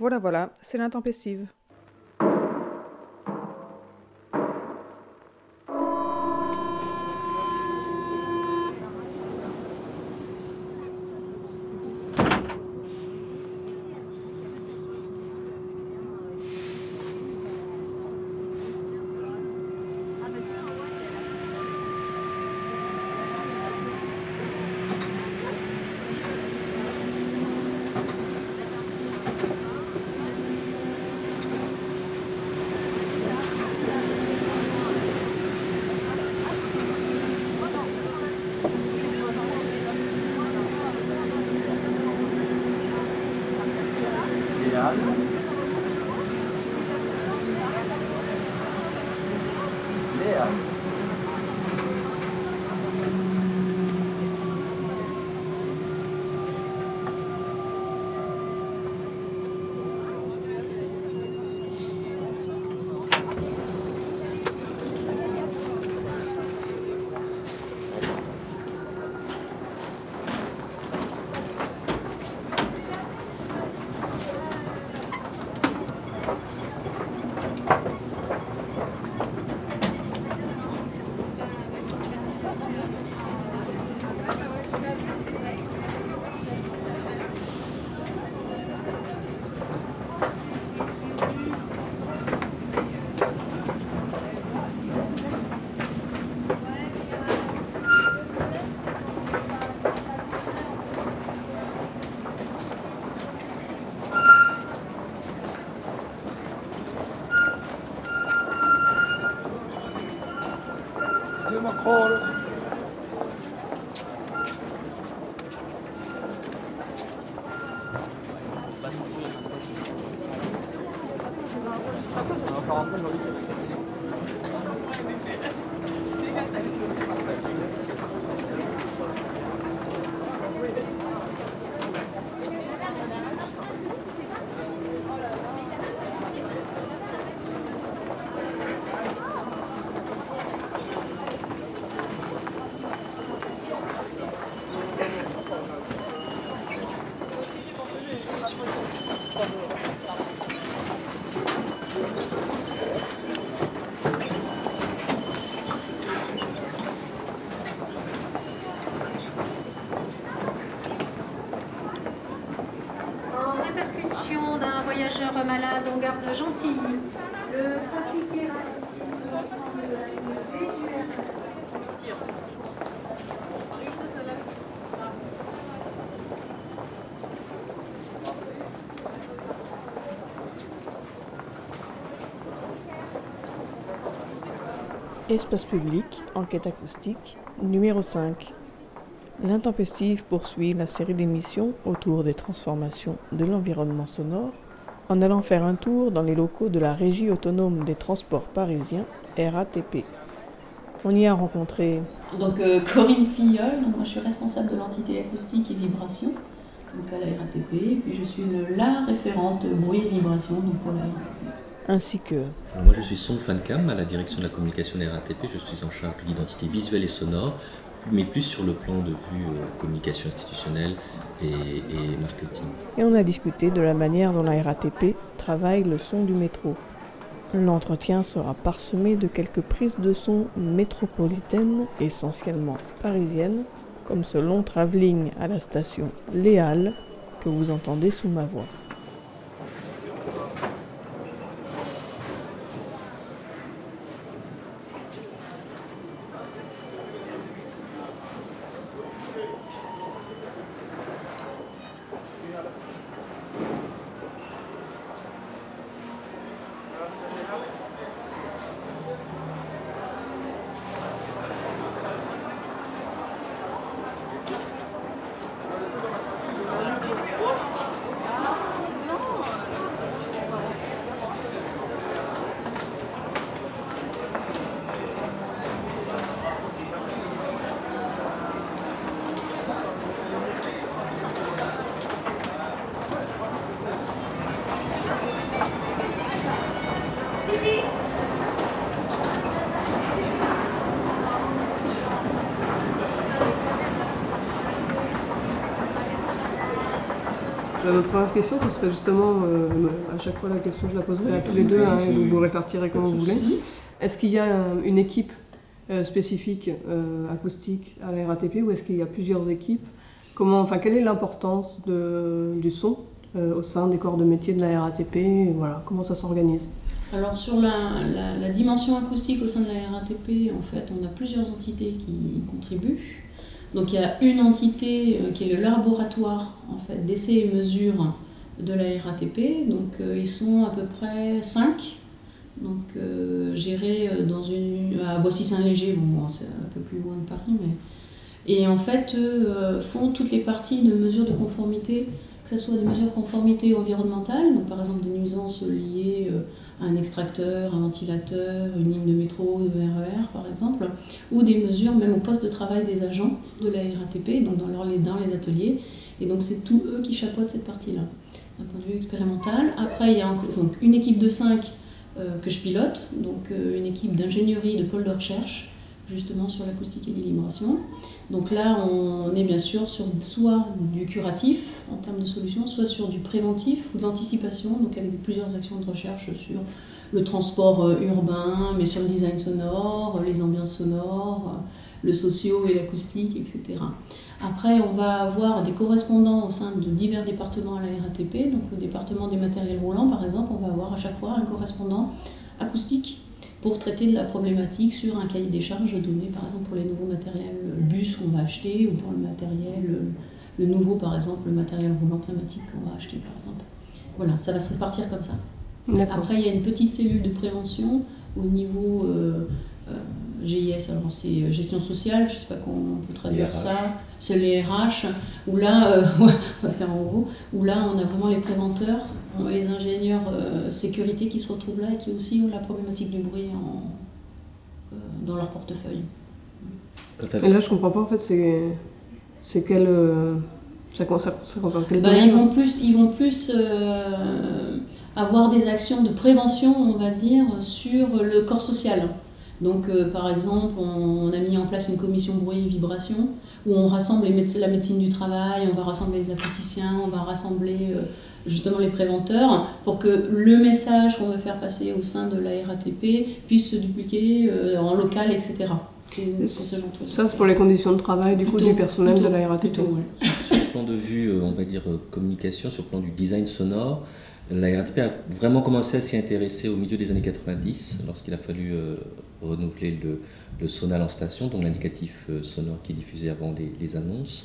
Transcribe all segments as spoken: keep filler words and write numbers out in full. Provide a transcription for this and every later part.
Voilà, voilà, c'est l'intempestive. Voyageurs malades en gare de Gentilly. Le trafic est Espace public, enquête acoustique, numéro cinq. L'intempestive poursuit la série d'émissions autour des transformations de l'environnement sonore en allant faire un tour dans les locaux de la Régie autonome des transports parisiens, R A T P. On y a rencontré... Donc euh, Corinne Filleul, donc moi je suis responsable de l'entité acoustique et vibration donc à la R A T P, et puis je suis le, la référente bruit et vibration donc pour la R A T P. Ainsi que... Alors moi je suis Song Fancam à la direction de la communication de la R A T P, je suis en charge de l'identité visuelle et sonore, mais plus sur le plan de vue euh, communication institutionnelle et, et marketing. Et on a discuté de la manière dont la R A T P travaille le son du métro. L'entretien sera parsemé de quelques prises de son métropolitaines, essentiellement parisiennes, comme ce long travelling à la station Les Halles que vous entendez sous ma voix. Euh, ma première question, ce serait justement, euh, à chaque fois la question je la poserai à tous les deux, hein, et vous vous répartirez comme vous voulez. Est-ce qu'il y a euh, une équipe euh, spécifique euh, acoustique à la R A T P ou est-ce qu'il y a plusieurs équipes? Comment, enfin, quelle est l'importance de, du son euh, au sein des corps de métier de la R A T P et voilà, comment ça s'organise? Alors sur la, la, la dimension acoustique au sein de la R A T P, en fait, on a plusieurs entités qui contribuent. Donc il y a une entité euh, qui est le laboratoire en fait, d'essais et mesures de la R A T P. Donc euh, ils sont à peu près cinq, donc euh, gérés dans une, à Boissy-Saint-Léger, bon, c'est un peu plus loin de Paris, mais... Et en fait, eux euh, font toutes les parties de mesures de conformité, que ce soit des mesures de conformité environnementale, donc par exemple des nuisances liées euh, à un extracteur, un ventilateur, une ligne de métro, de R E R par exemple, ou des mesures même au poste de travail des agents de la R A T P, donc dans, leur, dans les ateliers. Et donc c'est tous eux qui chapeautent cette partie-là, d'un point de vue expérimental. Après, il y a donc, une équipe de cinq euh, que je pilote, donc euh, une équipe d'ingénierie, de pôle de recherche, justement sur l'acoustique et les vibrations. Donc là, on est bien sûr sur soit du curatif en termes de solutions, soit sur du préventif ou d'anticipation, donc avec plusieurs actions de recherche sur le transport urbain, mais sur le design sonore, les ambiances sonores, le socio et l'acoustique, et cetera. Après, on va avoir des correspondants au sein de divers départements à la R A T P, donc le département des matériels roulants par exemple, on va avoir à chaque fois un correspondant acoustique pour traiter de la problématique sur un cahier des charges donné par exemple pour les nouveaux matériels bus qu'on va acheter ou pour le matériel, le nouveau par exemple, le matériel roulant pneumatique qu'on va acheter par exemple. Voilà, ça va se répartir comme ça. Après, il y a une petite cellule de prévention au niveau euh, euh, G I S, alors c'est gestion sociale, je ne sais pas comment on peut traduire ça, c'est les R H, où là, euh, ouais, on va faire en gros, où là on a vraiment les préventeurs, les ingénieurs euh, sécurité qui se retrouvent là et qui aussi ont la problématique du bruit en, euh, dans leur portefeuille. Et là je comprends pas en fait, c'est, c'est quel, euh, ça concerne quel ben, domaine? Ils vont plus, ils vont plus euh, avoir des actions de prévention, on va dire, sur le corps social. Donc, euh, par exemple, on, on a mis en place une commission bruit et vibration où on rassemble les méde- la médecine du travail, on va rassembler les acousticiens, on va rassembler euh, justement les préventeurs pour que le message qu'on veut faire passer au sein de la R A T P puisse se dupliquer euh, en local, et cetera. C'est, c'est ce genre de ça, c'est pour les conditions de travail du, plutôt, coup, du personnel plutôt, de la R A T P. Plutôt, ouais. Sur le plan de vue, on va dire communication, sur le plan du design sonore, la R A T P a vraiment commencé à s'y intéresser au milieu des années quatre-vingt-dix, lorsqu'il a fallu euh, renouveler le, le sonal en station, donc l'indicatif euh, sonore qui est diffusé avant les, les annonces.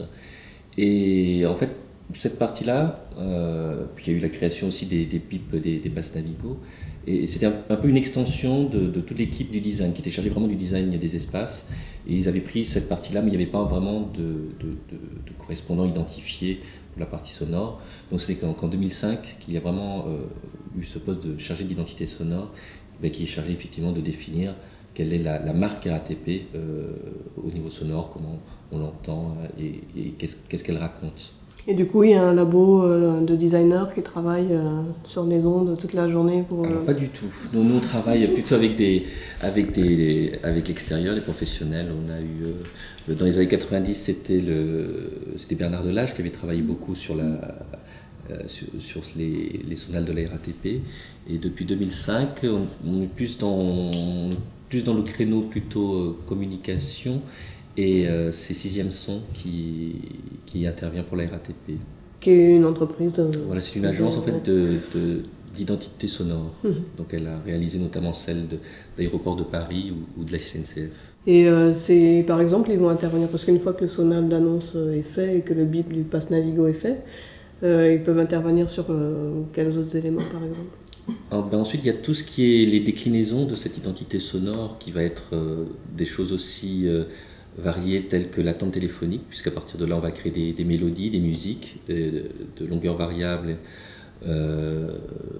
Et en fait, cette partie-là, euh, puis il y a eu la création aussi des, des pipes, des, des passes Navigo, et c'était un, un peu une extension de, de toute l'équipe du design, qui était chargée vraiment du design des espaces, et ils avaient pris cette partie-là, mais il n'y avait pas vraiment de, de, de, de correspondant identifié pour la partie sonore. Donc c'est qu'en, qu'en deux mille cinq qu'il y a vraiment euh, eu ce poste de chargé d'identité sonore, ben, qui est chargé effectivement de définir quelle est la, la marque R A T P euh, au niveau sonore, comment on l'entend et, et qu'est-ce, qu'est-ce qu'elle raconte. Et du coup, il y a un labo euh, de designers qui travaille euh, sur les ondes toute la journée pour... Euh... Alors, pas du tout. Nous, nous, on travaille plutôt avec, des, avec, des, avec l'extérieur, les professionnels. On a eu, euh, dans les années quatre-vingt-dix, c'était, le, c'était Bernard Delage qui avait travaillé beaucoup sur, la, euh, sur, sur les, les sonales de la R A T P. Et depuis deux mille cinq, on, on est plus dans, plus dans le créneau plutôt euh, communication. Et euh, c'est Sixième Son qui, qui intervient pour la R A T P. Qui est une entreprise de... Voilà, c'est une agence en fait de, de, d'identité sonore. Mmh. Donc elle a réalisé notamment celle de l'aéroport de Paris ou, ou de la S N C F. Et euh, c'est, par exemple, ils vont intervenir, parce qu'une fois que le sonal d'annonce est fait et que le bip du pass Navigo est fait, euh, ils peuvent intervenir sur euh, quels autres éléments par exemple? Alors, ben ensuite, il y a tout ce qui est les déclinaisons de cette identité sonore qui va être euh, des choses aussi... Euh, variées telles que l'attente téléphonique, puisqu'à partir de là on va créer des, des mélodies, des musiques de, de, de longueur variable euh,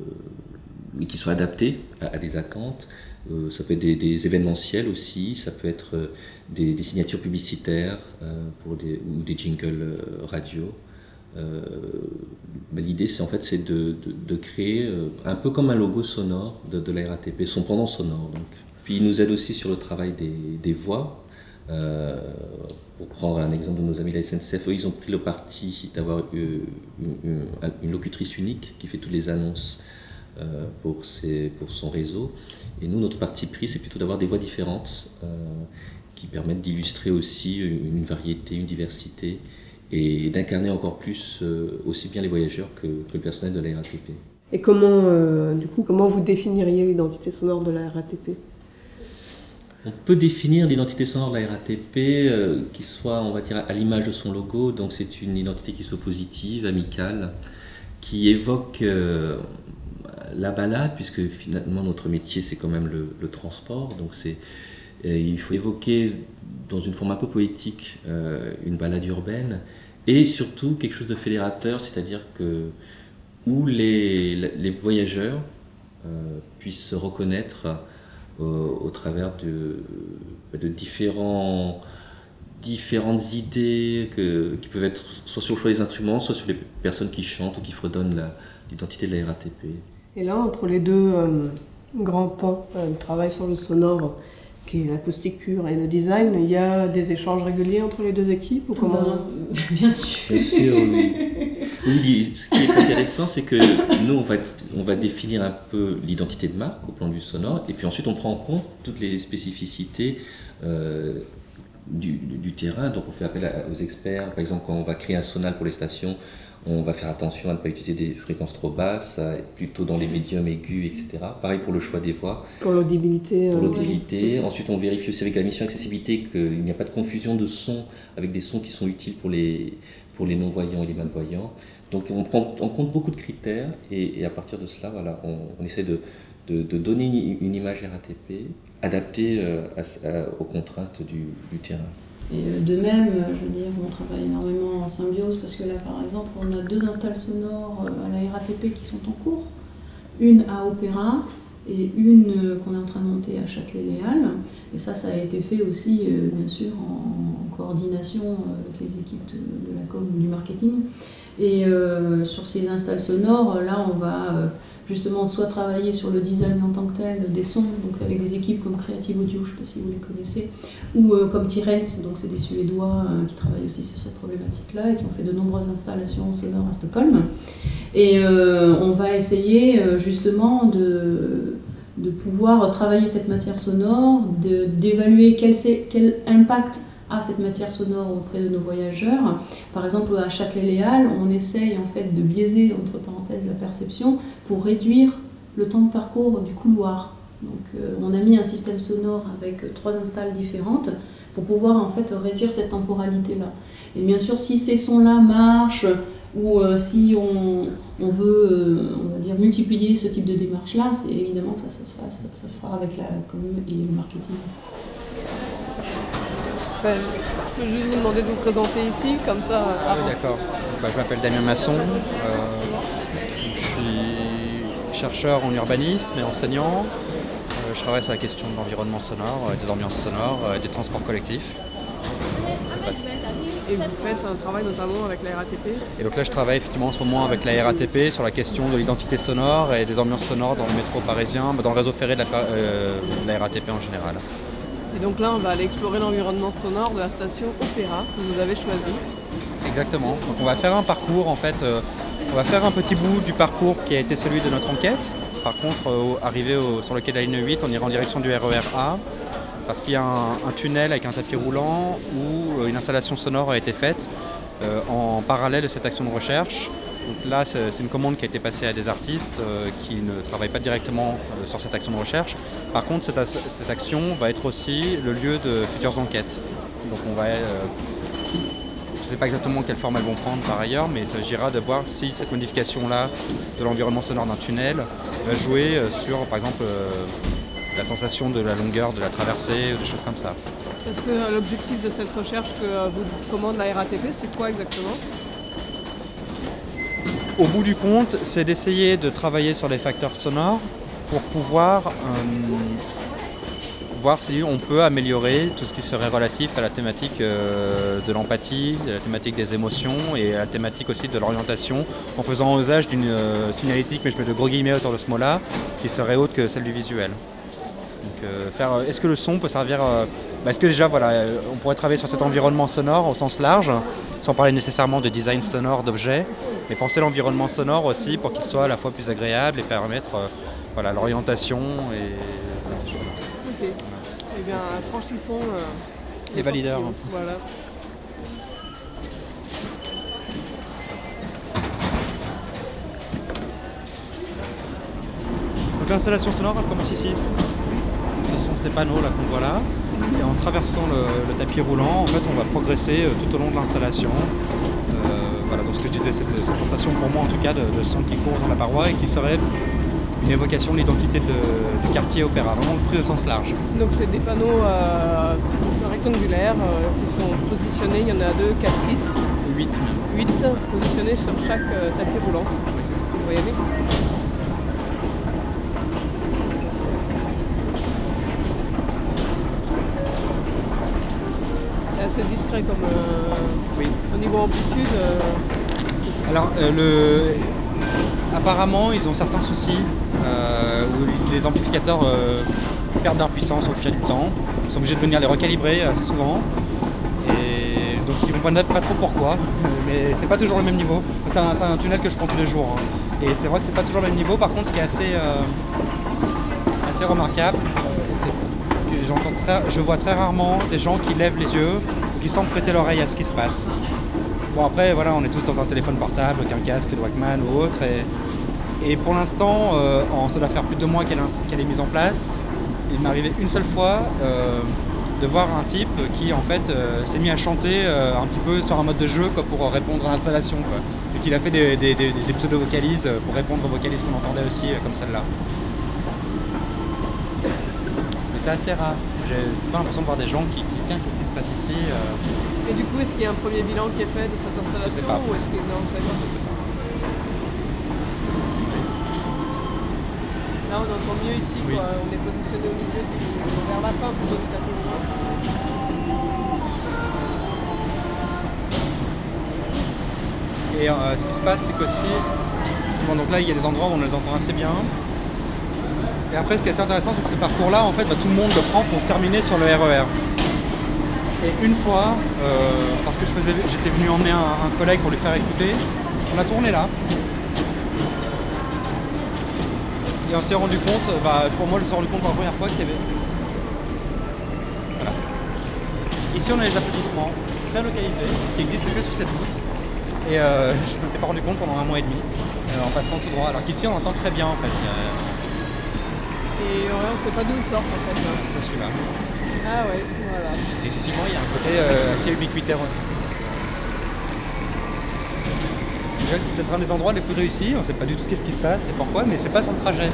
qui soient adaptées à, à des attentes. Euh, ça peut être des, des événementiels aussi, ça peut être euh, des, des signatures publicitaires euh, pour des, ou des jingles radio. Euh, ben l'idée c'est en fait c'est de, de, de créer euh, un peu comme un logo sonore de, de la R A T P, son pendant sonore donc. Puis il nous aide aussi sur le travail des, des voix. Euh, pour prendre un exemple de nos amis de la S N C F, eux, ils ont pris le parti d'avoir une, une, une locutrice unique qui fait toutes les annonces euh, pour, ses, pour son réseau. Et nous, notre parti pris, c'est plutôt d'avoir des voix différentes euh, qui permettent d'illustrer aussi une variété, une diversité et d'incarner encore plus euh, aussi bien les voyageurs que, que le personnel de la R A T P. Et comment, euh, du coup, comment vous définiriez l'identité sonore de la R A T P ? On peut définir l'identité sonore de la R A T P euh, qui soit, on va dire, à l'image de son logo. Donc c'est une identité qui soit positive, amicale, qui évoque euh, la balade, puisque finalement notre métier c'est quand même le, le transport. Donc c'est, euh, il faut évoquer dans une forme un peu poétique euh, une balade urbaine et surtout quelque chose de fédérateur, c'est-à-dire que où les, les voyageurs euh, puissent se reconnaître au travers de, de différents, différentes idées que, qui peuvent être soit sur le choix des instruments, soit sur les personnes qui chantent ou qui fredonnent la, l'identité de la R A T P. Et là, entre les deux euh, grands pans, euh, le travail sur le sonore, qui est l'acoustique pure, et le design, il y a des échanges réguliers entre les deux équipes ou comment... Ben, bien sûr. Bien sûr, oui. Oui, ce qui est intéressant, c'est que nous, on va, on va définir un peu l'identité de marque au plan du sonore, et puis ensuite on prend en compte toutes les spécificités euh, du, du terrain. Donc on fait appel à, aux experts. Par exemple, quand on va créer un sonal pour les stations, on va faire attention à ne pas utiliser des fréquences trop basses, à être plutôt dans les médiums aigus, et cetera. Pareil pour le choix des voix. Pour l'audibilité. Pour euh, l'audibilité. Ouais. Ensuite, on vérifie aussi avec la mission accessibilité qu'il n'y a pas de confusion de sons avec des sons qui sont utiles pour les, pour les non-voyants et les malvoyants. Donc on prend en compte beaucoup de critères et, et à partir de cela, voilà, on, on essaie de, de, de donner une, une image R A T P adaptée euh, à, à, aux contraintes du, du terrain. Et de même, je veux dire, on travaille énormément en symbiose parce que là, par exemple, on a deux installs sonores à la R A T P qui sont en cours. Une à Opéra et une qu'on est en train de monter à Châtelet-Les Halles. Et ça, ça a été fait aussi, bien sûr, en coordination avec les équipes de, de la com, du marketing. Et euh, sur ces installs sonores, là, on va euh, justement soit travailler sur le design en tant que tel des sons, donc avec des équipes comme Creative Audio, je ne sais pas si vous les connaissez, ou euh, comme Tirens, donc c'est des Suédois euh, qui travaillent aussi sur cette problématique-là et qui ont fait de nombreuses installations sonores à Stockholm. Et euh, on va essayer euh, justement de, de pouvoir travailler cette matière sonore, de, d'évaluer quel, quel impact à cette matière sonore auprès de nos voyageurs. Par exemple, à Châtelet-Les Halles, on essaye en fait de biaiser, entre parenthèses, la perception pour réduire le temps de parcours du couloir. Donc, euh, on a mis un système sonore avec trois installs différentes pour pouvoir en fait réduire cette temporalité-là. Et bien sûr, si ces sons-là marchent ou euh, si on, on veut, euh, on va dire, multiplier ce type de démarche-là, c'est évidemment que ça, ça, se fera, ça, ça se fera avec la com et le marketing. Enfin, je peux juste vous demander de vous présenter ici, comme ça. Ah oui, d'accord. Bah, je m'appelle Damien Masson. Euh, je suis chercheur en urbanisme et enseignant. Euh, je travaille sur la question de l'environnement sonore, des ambiances sonores, des transports collectifs. Et vous faites un travail notamment avec la R A T P ? Et donc là, je travaille effectivement en ce moment avec la R A T P sur la question de l'identité sonore et des ambiances sonores dans le métro parisien, dans le réseau ferré de la, euh, de la R A T P en général. Et donc là, on va aller explorer l'environnement sonore de la station Opéra que vous avez choisie. Exactement. Donc on va faire un parcours, en fait, euh, on va faire un petit bout du parcours qui a été celui de notre enquête. Par contre, euh, arrivé au, sur le quai de la ligne huit, on ira en direction du R E R A parce qu'il y a un, un tunnel avec un tapis roulant où euh, une installation sonore a été faite euh, en parallèle de cette action de recherche. Donc là, c'est, c'est une commande qui a été passée à des artistes euh, qui ne travaillent pas directement euh, sur cette action de recherche. Par contre, cette, cette action va être aussi le lieu de futures enquêtes. Donc on va, euh, je ne sais pas exactement quelle forme elles vont prendre par ailleurs, mais il s'agira de voir si cette modification-là de l'environnement sonore d'un tunnel va jouer sur, par exemple, euh, la sensation de la longueur de la traversée ou des choses comme ça. Parce que l'objectif de cette recherche que vous commande la R A T P, c'est quoi exactement ? Au bout du compte, c'est d'essayer de travailler sur les facteurs sonores pour pouvoir euh, voir si on peut améliorer tout ce qui serait relatif à la thématique euh, de l'empathie, à la thématique des émotions et à la thématique aussi de l'orientation, en faisant usage d'une euh, signalétique, mais je mets de gros guillemets autour de ce mot-là, qui serait autre que celle du visuel. Donc, euh, faire, est-ce que le son peut servir euh, bah, est-ce que déjà voilà, on pourrait travailler sur cet environnement sonore au sens large, sans parler nécessairement de design sonore d'objets, mais penser l'environnement sonore aussi pour qu'il soit à la fois plus agréable et permettre euh, voilà, l'orientation et voilà, ces choses-là. Ok. Voilà. Eh bien, franchissons euh, les, les valideurs. portions. Voilà. Donc l'installation sonore, elle commence ici. Ce sont ces panneaux là qu'on voit là. Et en traversant le, le tapis roulant, en fait, on va progresser euh, tout au long de l'installation. Euh, voilà, donc ce que je disais, cette, cette sensation pour moi en tout cas de, de son qui court dans la paroi et qui serait une évocation de l'identité de, du quartier Opéra, vraiment pris au sens large. Donc c'est des panneaux euh, rectangulaires euh, qui sont positionnés, il y en a deux, quatre, six. huit même. huit positionnés sur chaque euh, tapis roulant. Vous voyez bien. C'est assez discret comme euh, Oui. au niveau amplitude. Euh... Alors euh, le... apparemment ils ont certains soucis euh, où les amplificateurs euh, perdent leur puissance au fil du temps. Ils sont obligés de venir les recalibrer assez souvent. Et donc ils ne comprennent pas trop pourquoi, mais c'est pas toujours le même niveau. C'est un, c'est un tunnel que je prends tous les jours. Hein. Et c'est vrai que c'est pas toujours le même niveau. Par contre, ce qui est assez, euh, assez remarquable, c'est que j'entends très, je vois très rarement des gens qui lèvent les yeux ou qui semblent prêter l'oreille à ce qui se passe. Bon après voilà, on est tous dans un téléphone portable, qu'un casque de Walkman ou autre, et, et pour l'instant, euh, en, ça doit faire plus de deux mois qu'elle, qu'elle est mise en place. Il m'est arrivé une seule fois euh, de voir un type qui en fait euh, s'est mis à chanter euh, un petit peu sur un mode de jeu quoi, pour répondre à l'installation. Quoi. Et qu'il a fait des, des, des, des pseudo-vocalises pour répondre aux vocalises qu'on entendait aussi euh, comme celle-là. Mais c'est assez rare. J'ai pas l'impression de voir des gens qui, qui se disent qu'est-ce qui se passe ici euh... Et du coup, est-ce qu'il y a un premier bilan qui est fait de cette installation ou est-ce que non, c'est pas possible. Là, on entend mieux ici, oui. Quoi. On est positionné au milieu du, vers la fin plutôt du tapis roulant. Et euh, ce qui se passe, c'est qu'aussi, bon, donc là, il y a des endroits où on les entend assez bien. Et après, ce qui est assez intéressant, c'est que ce parcours-là, en fait, bah, tout le monde le prend pour terminer sur le R E R. Et une fois, euh, parce que je faisais, j'étais venu emmener un, un collègue pour lui faire écouter, on a tourné là. Et on s'est rendu compte, bah, pour moi je me suis rendu compte pour la première fois qu'il y avait... Voilà. Ici on a les applaudissements très localisés, qui existent que sur cette route. Et euh, je ne m'étais pas rendu compte pendant un mois et demi, euh, en passant tout droit. Alors qu'ici on entend très bien en fait. Et ouais, on ne sait pas d'où ils sortent en fait. Hein. C'est celui-là. Ah ouais, voilà. Et effectivement, il y a un côté euh, assez ubiquitaire aussi. Déjà que c'est peut-être un des endroits les plus réussis, on ne sait pas du tout qu'est-ce qui se passe et pourquoi, mais c'est pas sur le trajet.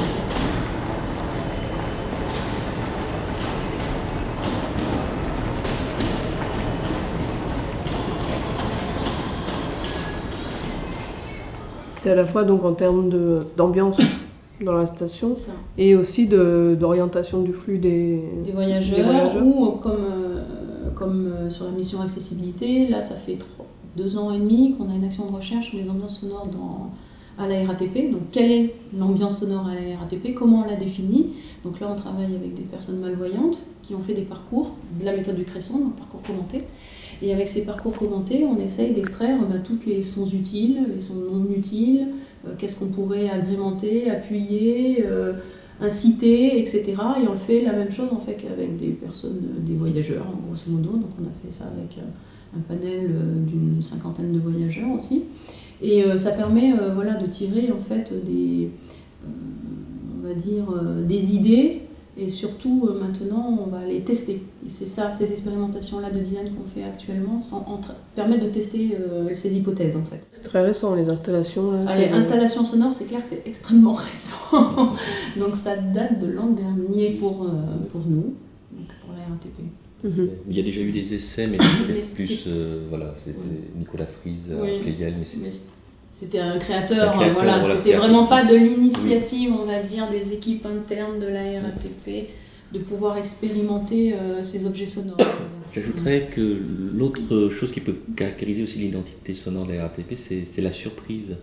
C'est à la fois donc en termes de, d'ambiance dans la station et aussi de, d'orientation du flux des, des, voyageurs, des voyageurs. Ou comme, euh, comme euh, sur la mission accessibilité, là ça fait trois, deux ans et demi qu'on a une action de recherche sur les ambiances sonores dans, à la R A T P. Donc quelle est l'ambiance sonore à la R A T P, comment on la définit. Donc là on travaille avec des personnes malvoyantes qui ont fait des parcours, de la méthode du Cresson, donc parcours commenté. Et avec ces parcours commentés, on essaye d'extraire bah, tous les sons utiles, les sons non utiles, euh, qu'est-ce qu'on pourrait agrémenter, appuyer, euh, inciter, et cetera. Et on le fait la même chose en fait qu'avec des personnes, des voyageurs, en grosso modo. Donc on a fait ça avec euh, un panel euh, d'une cinquantaine de voyageurs aussi. Et euh, ça permet euh, voilà, de tirer en fait des, euh, on va dire, euh, des idées. Et surtout, euh, maintenant, on va les tester. Et c'est ça, ces expérimentations-là de design qu'on fait actuellement sans, entre, permettent de tester euh, ces hypothèses, en fait. C'est très récent, les installations. Là, ah, les installations sonores, c'est clair que c'est extrêmement récent. Donc ça date de l'an dernier pour, euh, pour nous, donc pour la R A T P. Mm-hmm. Il y a déjà eu des essais, mais c'est plus... Euh, voilà, c'était Nicolas Frise à oui. Pléiel, mais c'est... Mais c'était un créateur, un créateur voilà, voilà, c'était vraiment pas de l'initiative, oui. On va dire, des équipes internes de la R A T P, de pouvoir expérimenter euh, ces objets sonores. J'ajouterais que l'autre chose qui peut caractériser aussi l'identité sonore de la R A T P, c'est, c'est la surprise.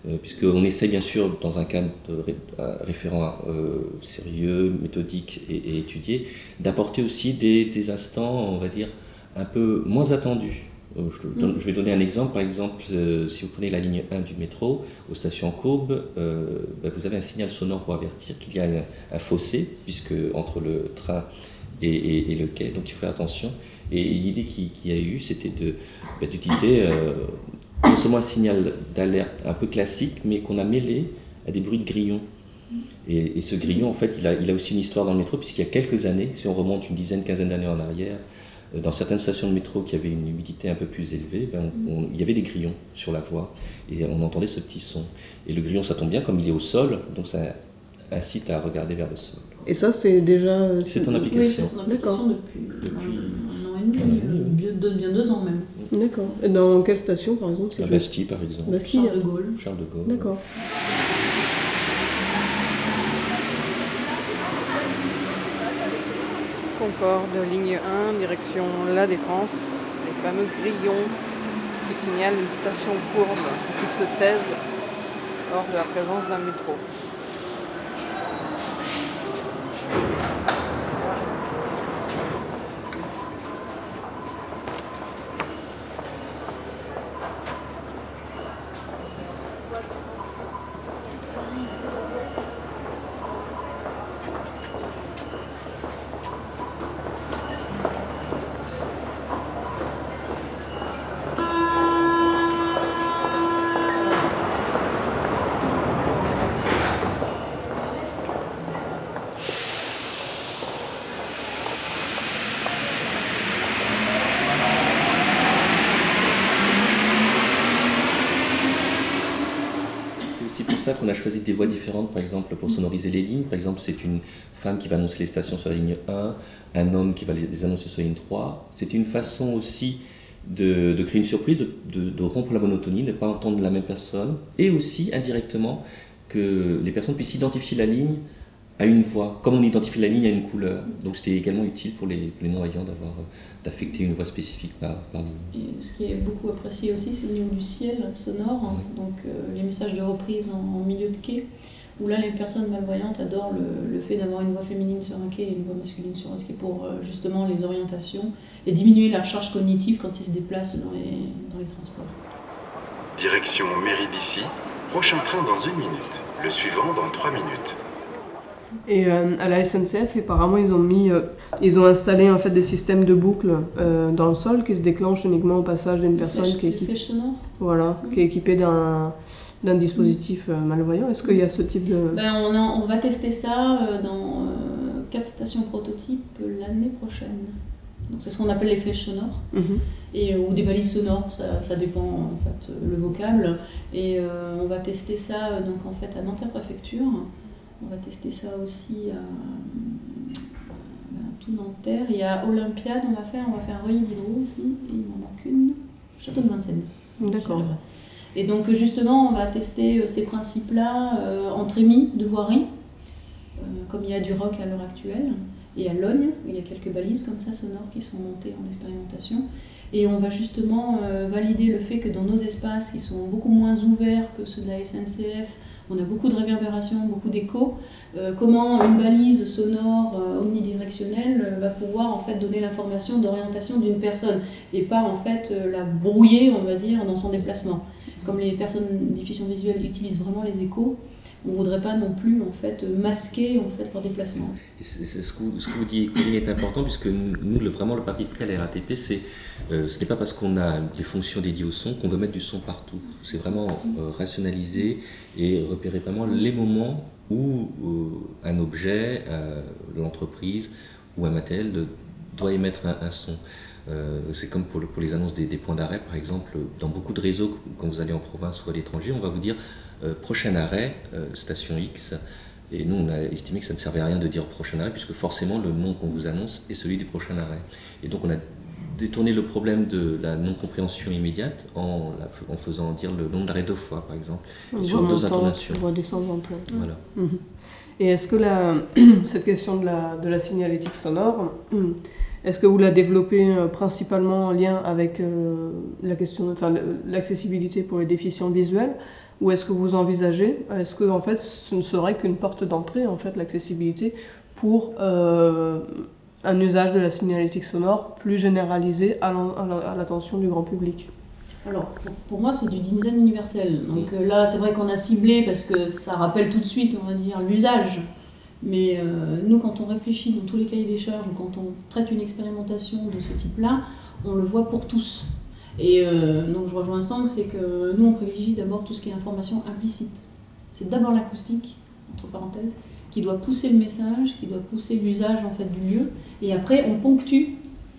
euh, puisqu'on essaie bien sûr, dans un cadre de ré, référent euh, sérieux, méthodique et, et étudié, d'apporter aussi des, des instants, on va dire, un peu moins attendus. Euh, je, donne, je vais donner un exemple. Par exemple, euh, si vous prenez la ligne un du métro, aux stations Courbe, euh, bah, vous avez un signal sonore pour avertir qu'il y a un, un fossé, puisque entre le train et, et, et le quai, donc il faut faire attention. Et l'idée qu'il y a eu, c'était de, bah, d'utiliser euh, non seulement un signal d'alerte un peu classique, mais qu'on a mêlé à des bruits de grillons. Et, et ce grillon, en fait, il a, il a aussi une histoire dans le métro, puisqu'il y a quelques années, si on remonte une dizaine, quinzaine d'années en arrière, dans certaines stations de métro qui avaient une humidité un peu plus élevée, ben on, on, il y avait des grillons sur la voie, et on entendait ce petit son. Et le grillon, ça tombe bien, comme il est au sol, donc ça incite à regarder vers le sol. Et ça, c'est déjà... C'est en application. Oui, c'est en application depuis, depuis un an et demi, euh, bien deux ans même. D'accord. Et dans quelle station, par exemple? À Bastille, par exemple. Bastille, Charles de Gaulle. Charles de Gaulle. D'accord. Concorde, ligne un, direction La Défense, les fameux grillons qui signalent une station Courbe qui se taise hors de la présence d'un métro. C'est pour ça qu'on a choisi des voix différentes, par exemple, pour sonoriser les lignes. Par exemple, c'est une femme qui va annoncer les stations sur la ligne un, un homme qui va les annoncer sur la ligne trois. C'est une façon aussi de, de créer une surprise, de, de, de rompre la monotonie, de ne pas entendre la même personne, et aussi, indirectement, que les personnes puissent identifier la ligne à une voix, comme on identifie la ligne à une couleur. Donc c'était également utile pour les, pour les non-voyants d'avoir, d'affecter une voix spécifique par, par ligne. Et ce qui est beaucoup apprécié aussi, c'est au niveau du ciel sonore, oui. Donc euh, les messages de reprise en, en milieu de quai, où là les personnes malvoyantes adorent le, le fait d'avoir une voix féminine sur un quai et une voix masculine sur un quai pour euh, justement les orientations et diminuer la charge cognitive quand ils se déplacent dans les, dans les transports. Direction Mairie d'Issy, prochain train dans une minute, le suivant dans trois minutes. Et euh, à la S N C F, apparemment, ils ont mis, euh, ils ont installé en fait des systèmes de boucles euh, dans le sol qui se déclenchent uniquement au passage d'une personne flèches, qui est équipée, sonores. Voilà, mmh. qui est équipée d'un, d'un dispositif euh, malvoyant. Est-ce qu'il y a ce type de... Ben, on, a, on va tester ça euh, dans euh, quatre stations prototypes l'année prochaine. Donc c'est ce qu'on appelle les flèches sonores, mmh. et, euh, ou des balises sonores, ça, ça dépend en fait le vocable. Et euh, on va tester ça donc en fait à Nanterre Préfecture. On va tester ça aussi à, à tout Nanterre. Il y a Olympiade, on va faire, on va faire Reuilly d'Hydro aussi, et il m'en manque une, Château de Vincennes. D'accord. Et donc justement, on va tester ces principes-là euh, en trémie de voirie, euh, comme il y a du rock à l'heure actuelle, et à Logne, il y a quelques balises comme ça sonores qui sont montées en expérimentation. Et on va justement euh, valider le fait que dans nos espaces, qui sont beaucoup moins ouverts que ceux de la S N C F, on a beaucoup de réverbération, beaucoup d'écho. Euh, comment une balise sonore euh, omnidirectionnelle euh, va pouvoir en fait donner l'information d'orientation d'une personne et pas en fait euh, la brouiller, on va dire, dans son déplacement. Comme les personnes déficientes visuelles utilisent vraiment les échos, on ne voudrait pas non plus en fait masquer en fait leur déplacement. Et c'est, c'est ce, que vous, ce que vous dites, Corinne, est important puisque nous, le, vraiment le parti pris à la R A T P, c'est, euh, ce n'est pas parce qu'on a des fonctions dédiées au son qu'on veut mettre du son partout. C'est vraiment euh, rationaliser et repérer vraiment les moments où euh, un objet, euh, l'entreprise ou un matériel de, doit émettre un, un son. Euh, c'est comme pour, le, pour les annonces des, des points d'arrêt, par exemple, dans beaucoup de réseaux, quand vous allez en province ou à l'étranger, on va vous dire euh, prochain arrêt, euh, station X. Et nous, on a estimé que ça ne servait à rien de dire prochain arrêt, puisque forcément le nom qu'on vous annonce est celui du prochain arrêt. Et donc on a détourné le problème de la non-compréhension immédiate en, la, en faisant dire le nom d'arrêt deux fois, par exemple, et sur deux intonations. Voix descendante. Voilà. Mmh. Et est-ce que la, cette question de la, de la signalétique sonore, Est-ce que vous la développez euh, principalement en lien avec euh, la question, de, enfin, l'accessibilité pour les déficients visuels, ou est-ce que vous envisagez, est-ce que en fait, ce ne serait qu'une porte d'entrée, en fait, l'accessibilité pour euh, un usage de la signalétique sonore plus généralisé à l'attention du grand public? Alors, pour, pour moi, c'est du design universel. Donc euh, là, c'est vrai qu'on a ciblé parce que ça rappelle tout de suite, on va dire, l'usage. Mais euh, nous, quand on réfléchit dans tous les cahiers des charges ou quand on traite une expérimentation de ce type-là, on le voit pour tous. Et euh, donc je rejoins Sang, c'est que nous, on privilégie d'abord tout ce qui est information implicite. C'est d'abord l'acoustique, entre parenthèses, qui doit pousser le message, qui doit pousser l'usage en fait, du lieu. Et après, on ponctue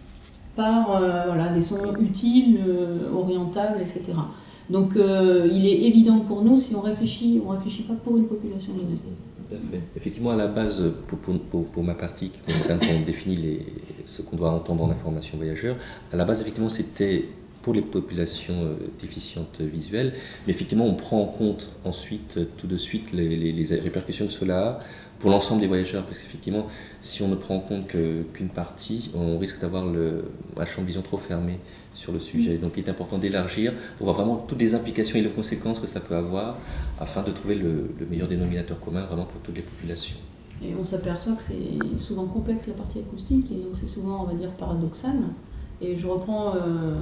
par euh, voilà, des sons utiles, euh, orientables, et cetera. Donc euh, il est évident pour nous, si on réfléchit, on ne réfléchit pas pour une population donnée. Tout à fait. Effectivement, à la base, pour, pour, pour, pour ma partie qui concerne quand on définit les, ce qu'on doit entendre en information voyageur, à la base, effectivement, c'était pour les populations euh, déficientes visuelles, mais effectivement, on prend en compte ensuite, tout de suite, les, les, les répercussions que cela a pour l'ensemble des voyageurs, parce qu'effectivement, si on ne prend en compte que, qu'une partie, on risque d'avoir le, un champ de vision trop fermé sur le sujet. Donc il est important d'élargir pour voir vraiment toutes les implications et les conséquences que ça peut avoir, afin de trouver le, le meilleur dénominateur commun vraiment pour toutes les populations. Et on s'aperçoit que c'est souvent complexe la partie acoustique, et donc c'est souvent, on va dire, paradoxal. Et je reprends euh,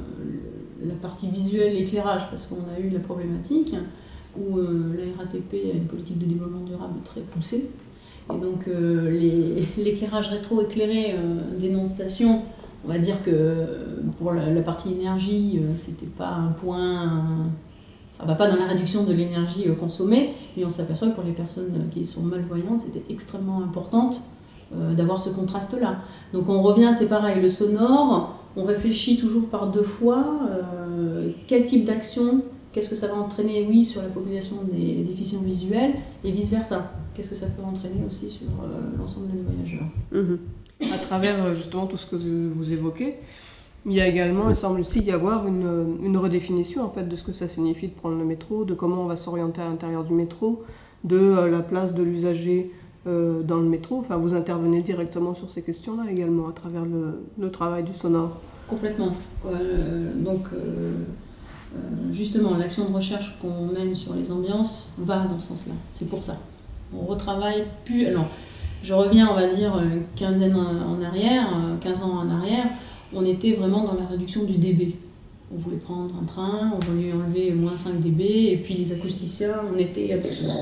la partie visuelle, l'éclairage, parce qu'on a eu la problématique où euh, la R A T P a une politique de développement durable très poussée. Et donc euh, les, l'éclairage rétro-éclairé euh, des non-stations, on va dire que pour la, la partie énergie, euh, c'était pas un point, ça ne va pas dans la réduction de l'énergie euh, consommée, mais on s'aperçoit que pour les personnes qui sont malvoyantes, c'était extrêmement important euh, d'avoir ce contraste-là. Donc on revient, c'est pareil, le sonore, on réfléchit toujours par deux fois, euh, quel type d'action, qu'est-ce que ça va entraîner, oui, sur la population des déficients visuels, et vice-versa. Qu'est-ce que ça peut entraîner aussi sur euh, l'ensemble des voyageurs. Mmh. À travers justement tout ce que vous évoquez, il y a également, il semble-t-il y avoir une, une redéfinition en fait, de ce que ça signifie de prendre le métro, de comment on va s'orienter à l'intérieur du métro, de euh, la place de l'usager euh, dans le métro. Enfin, vous intervenez directement sur ces questions-là également à travers le, le travail du sonore. Complètement. Euh, donc, euh, euh, justement, l'action de recherche qu'on mène sur les ambiances va dans ce sens-là. C'est pour ça. On retravaille plus. Alors, je reviens, on va dire, une quinzaine en arrière, quinze ans en arrière, on était vraiment dans la réduction du dB. On voulait prendre un train, on voulait enlever moins cinq dB, et puis les acousticiens, on était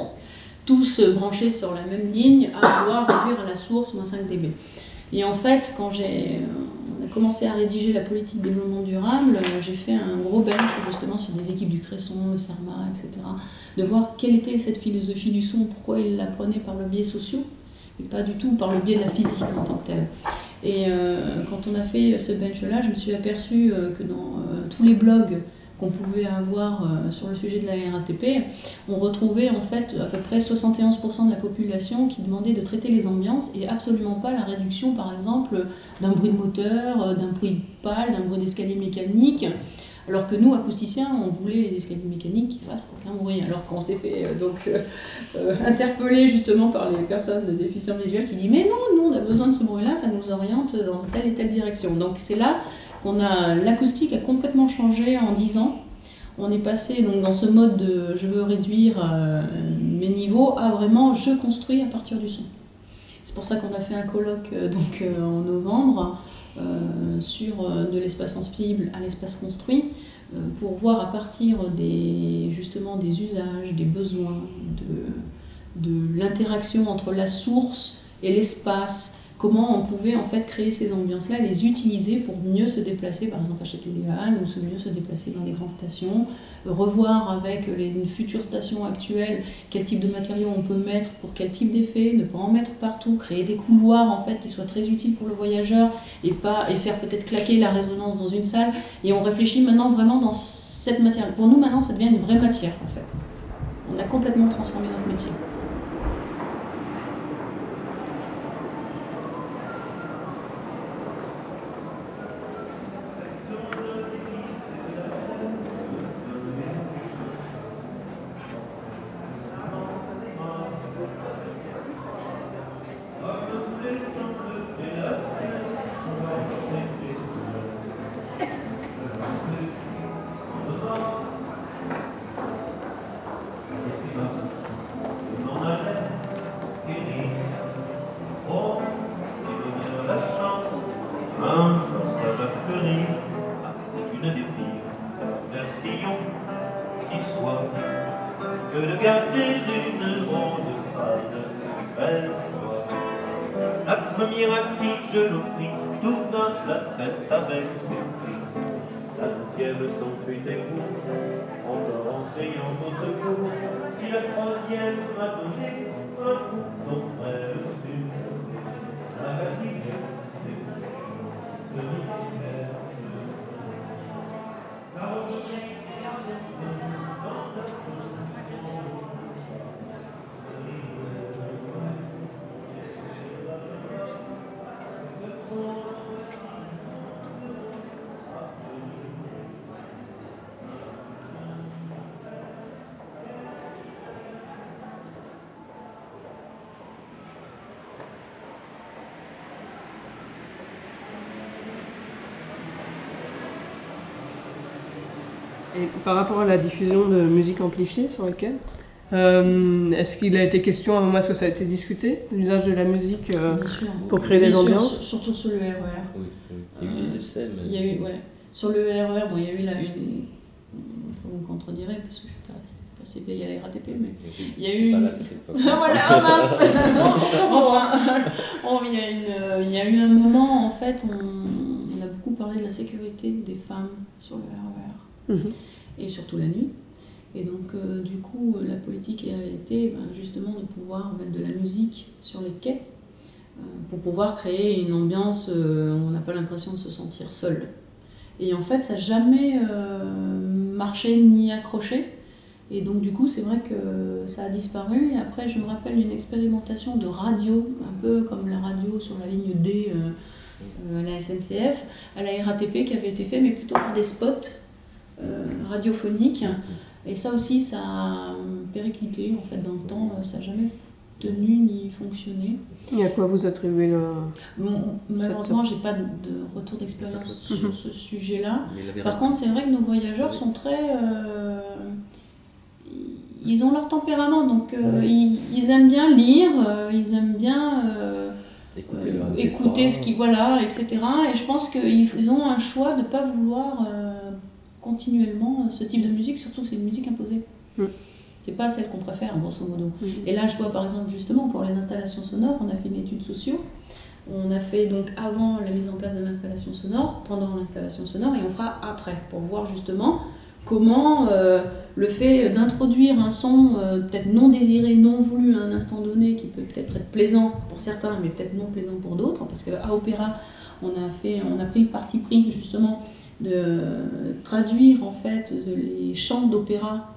tous branchés sur la même ligne à vouloir réduire à la source moins cinq dB. Et en fait, quand j'ai, on a commencé à rédiger la politique de développement durable, j'ai fait un gros bench justement sur des équipes du Cresson, le CERMA, et cetera, de voir quelle était cette philosophie du son, pourquoi ils la prenaient par le biais social, et pas du tout par le biais de la physique en tant que telle. Et euh, quand on a fait ce bench-là, je me suis aperçue euh, que dans euh, tous les blogs qu'on pouvait avoir euh, sur le sujet de la R A T P, on retrouvait en fait à peu près soixante et onze pour cent de la population qui demandait de traiter les ambiances et absolument pas la réduction, par exemple, d'un bruit de moteur, d'un bruit de pale, d'un bruit d'escalier mécanique. Alors que nous, acousticiens, on voulait les escaliers mécaniques qui fassent aucun bruit. Alors qu'on s'est fait euh, donc euh, euh, interpeller justement par les personnes déficientes visuelles qui disent « Mais non, nous, on a besoin de ce bruit-là, ça nous oriente dans telle et telle direction. » Donc c'est là qu'on a... L'acoustique a complètement changé en dix ans. On est passé donc, dans ce mode de « je veux réduire euh, mes niveaux » à vraiment « je construis à partir du son ». C'est pour ça qu'on a fait un colloque euh, donc, euh, en novembre, Euh, sur euh, de l'espace sensible à l'espace construit, euh, pour voir à partir des, justement des usages, des besoins, de, de l'interaction entre la source et l'espace, comment on pouvait en fait créer ces ambiances-là, les utiliser pour mieux se déplacer, par exemple à Châtelet-Les-Halles, ou mieux se déplacer dans les grandes stations, revoir avec les futures stations actuelles quel type de matériaux on peut mettre pour quel type d'effet, ne pas en mettre partout, créer des couloirs en fait qui soient très utiles pour le voyageur et pas et faire peut-être claquer la résonance dans une salle. Et on réfléchit maintenant vraiment dans cette matière. Pour nous maintenant, ça devient une vraie matière en fait. On a complètement transformé notre métier. décrire un sillon qui soit que de garder une rose fade, elle soit. La première à qui je l'offris tourna la tête avec mépris. La deuxième s'enfuit et court, encore en criant au secours. Si la troisième m'a donné un coup contre elle fut, la quatrième s'est couchée, se mit Et par rapport à la diffusion de musique amplifiée sur lequel, euh, est-ce qu'il a été question à un moment, est-ce que ça a été discuté, l'usage de la musique euh, sûr, pour créer bien des sûr, ambiances? Surtout sur le R E R. Oui, oui. Il y a eu des essais. Mais... Il y a eu, ouais. Sur le R E R, bon, il y a eu là une. Vous me contredirez, parce que je ne suis pas assez payée à la R A T P, mais il y a eu. Pas Une... là, c'était pas voilà, oh mince bon, il, y a une, il y a eu un moment, en fait, on, on a beaucoup parlé de la sécurité des femmes sur le R E R. Mmh. Et surtout la nuit. Et donc, euh, du coup, la politique a été ben, justement de pouvoir mettre de la musique sur les quais euh, pour pouvoir créer une ambiance euh, où on n'a pas l'impression de se sentir seul. Et en fait, ça n'a jamais euh, marché ni accroché. Et donc, du coup, c'est vrai que ça a disparu. Et après, je me rappelle d'une expérimentation de radio, un peu comme la radio sur la ligne D euh, euh, à la S N C F, à la R A T P, qui avait été fait, mais plutôt par des spots Euh, radiophonique, et ça aussi ça a périclité en fait dans le temps, ça n'a jamais tenu ni fonctionné. Et à quoi vous attribuez le... Bon, malheureusement j'ai pas de retour d'expérience sur ce sujet là. Par contre c'est vrai que nos voyageurs sont très euh, ils ont leur tempérament, donc euh, ils, ils aiment bien lire, euh, ils aiment bien euh, écouter, euh, écouter ce qui voilà, et cetera. Et je pense qu'ils ont un choix de ne pas vouloir euh, continuellement ce type de musique, surtout que c'est une musique imposée. Mm. C'est pas celle qu'on préfère, grosso modo. Mm. Et là, je vois par exemple, justement, pour les installations sonores, on a fait une étude socio. On a fait donc avant la mise en place de l'installation sonore, pendant l'installation sonore, et on fera après, pour voir justement comment euh, le fait d'introduire un son euh, peut-être non désiré, non voulu à un instant donné, qui peut peut-être être plaisant pour certains, mais peut-être non plaisant pour d'autres, parce qu'à Opéra, on a, fait, on a pris le parti pris, justement, de traduire en fait les chants d'opéra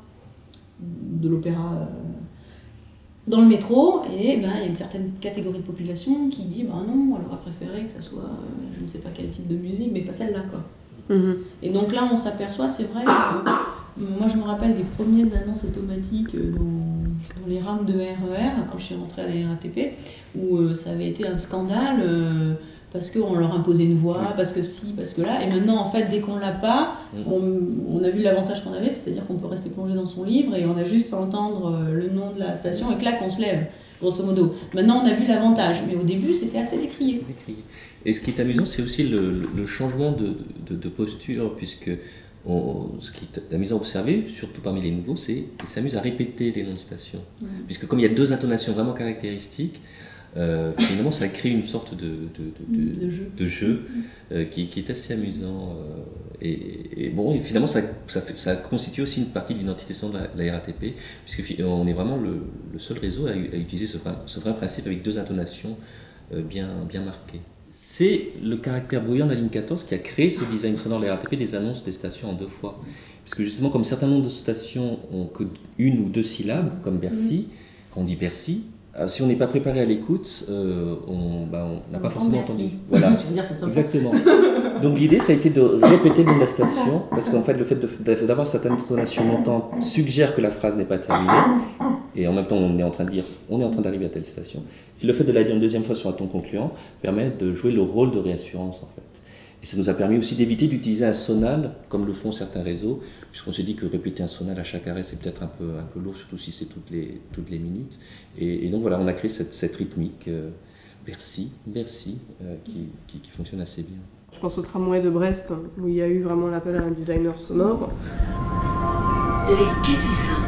de l'opéra euh, dans le métro, et ben il y a une certaine catégorie de population qui dit ben non, elle aurait préféré que ça soit euh, je ne sais pas quel type de musique, mais pas celle-là quoi. Mm-hmm. Et donc là on s'aperçoit, c'est vrai que moi je me rappelle des premières annonces automatiques dans, dans les rames de R E R quand je suis rentrée à la R A T P, où euh, ça avait été un scandale euh, parce qu'on leur imposait une voix, oui. parce que si, parce que là. Et maintenant, en fait, dès qu'on l'a pas, mmh. on, on a vu l'avantage qu'on avait, c'est-à-dire qu'on peut rester plongé dans son livre et on a juste à entendre le nom de la station et clac, on se lève, grosso modo. Maintenant, on a vu l'avantage, mais au début, c'était assez décrié. décrié. Et ce qui est amusant, c'est aussi le, le changement de, de, de posture, puisque on, ce qui est amusant à observer, surtout parmi les nouveaux, c'est qu'ils s'amusent à répéter les noms de stations. Mmh. Puisque comme il y a deux intonations vraiment caractéristiques, Euh, finalement ça crée une sorte de, de, de, de, de jeu, de jeu euh, qui, qui est assez amusant euh, et, et bon et finalement ça, ça, fait, ça constitue aussi une partie de l'identité sonore de la, la R A T P, puisqu'on est vraiment le, le seul réseau à, à utiliser ce, ce vrai principe avec deux intonations euh, bien, bien marquées. C'est le caractère bruyant de la ligne quatorze qui a créé ce design sonore de la R A T P, des annonces des stations en deux fois, puisque justement comme certains nombres de stations ont que une ou deux syllabes comme Bercy, mmh. quand on dit Bercy, si on n'est pas préparé à l'écoute, euh, on n'a bah, pas forcément merci. entendu. Voilà, dire, ça exactement. Donc l'idée, ça a été de répéter le nom de la station, parce qu'en fait, le fait de, d'avoir cette intonation montante suggère que la phrase n'est pas terminée, et en même temps, on est en train de dire, on est en train d'arriver à telle station. Et le fait de la dire une deuxième fois sur un ton concluant permet de jouer le rôle de réassurance, en fait. Et ça nous a permis aussi d'éviter d'utiliser un sonal, comme le font certains réseaux, puisqu'on s'est dit que répéter un sonal à chaque arrêt, c'est peut-être un peu, un peu lourd, surtout si c'est toutes les, toutes les minutes. Et, et donc voilà, on a créé cette, cette rythmique, euh, Bercy, Bercy, euh, qui, qui, qui fonctionne assez bien. Je pense au tramway de Brest, où il y a eu vraiment l'appel à un designer sonore. Les Capucins.